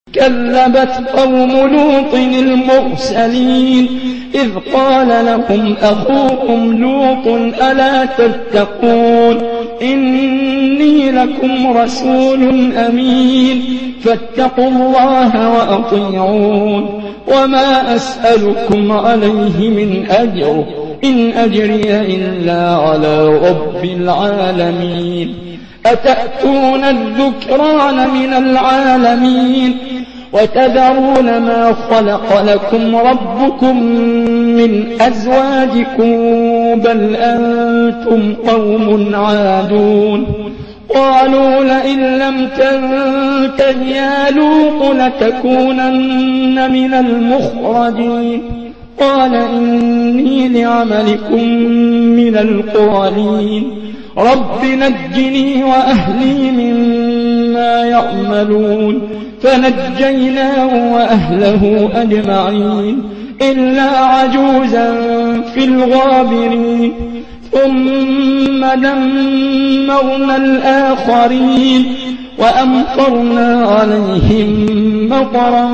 كذبت قوم لوط المرسلين إذ قال لهم أخوهم لوط ألا تتقون إني لكم رسول أمين فاتقوا الله وأطيعون وما أسألكم عليه من أجر إن أجري إلا على رب العالمين أتأتون الذكران من العالمين وتذرون ما خلق لكم ربكم من أزواجكم بل أنتم قوم عادون قالوا لئن لم تنته يا لوط لتكونن من المخرجين قال إني لعملكم من القالين رب نجني وأهلي مما يعملون فنجيناه وأهله أجمعين إلا عجوزا في الغابرين ثم دمرنا الآخرين وأمطرنا عليهم مطرا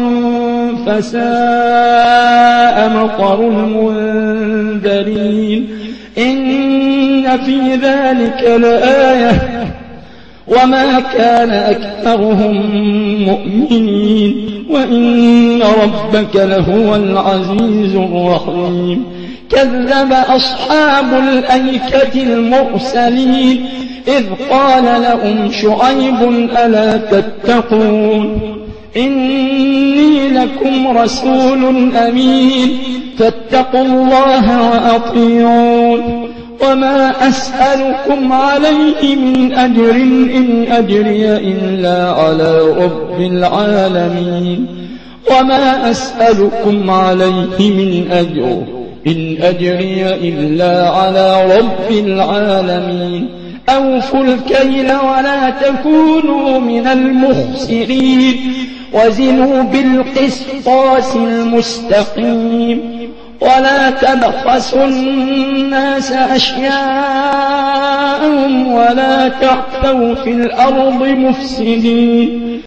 فساء مطر المنذرين إن في ذلك لآية وما كان أكثرهم مؤمنين وإن ربك لهو العزيز الرحيم كذب أصحاب الأيكة المرسلين إذ قال لهم شعيب ألا تتقون إني لكم رسول أمين فاتقوا الله وأطيعون وما أسألكم عليه من أجر إن أجري إلا على رب العالمين وما أسألكم عليه من أجر إن أجري إلا على رب العالمين أوفوا الكيل ولا تكونوا من المخسرين وزنوا بالقسطاس المستقيم ولا تبخسوا الناس أشياءهم ولا تعثوا في الأرض مفسدين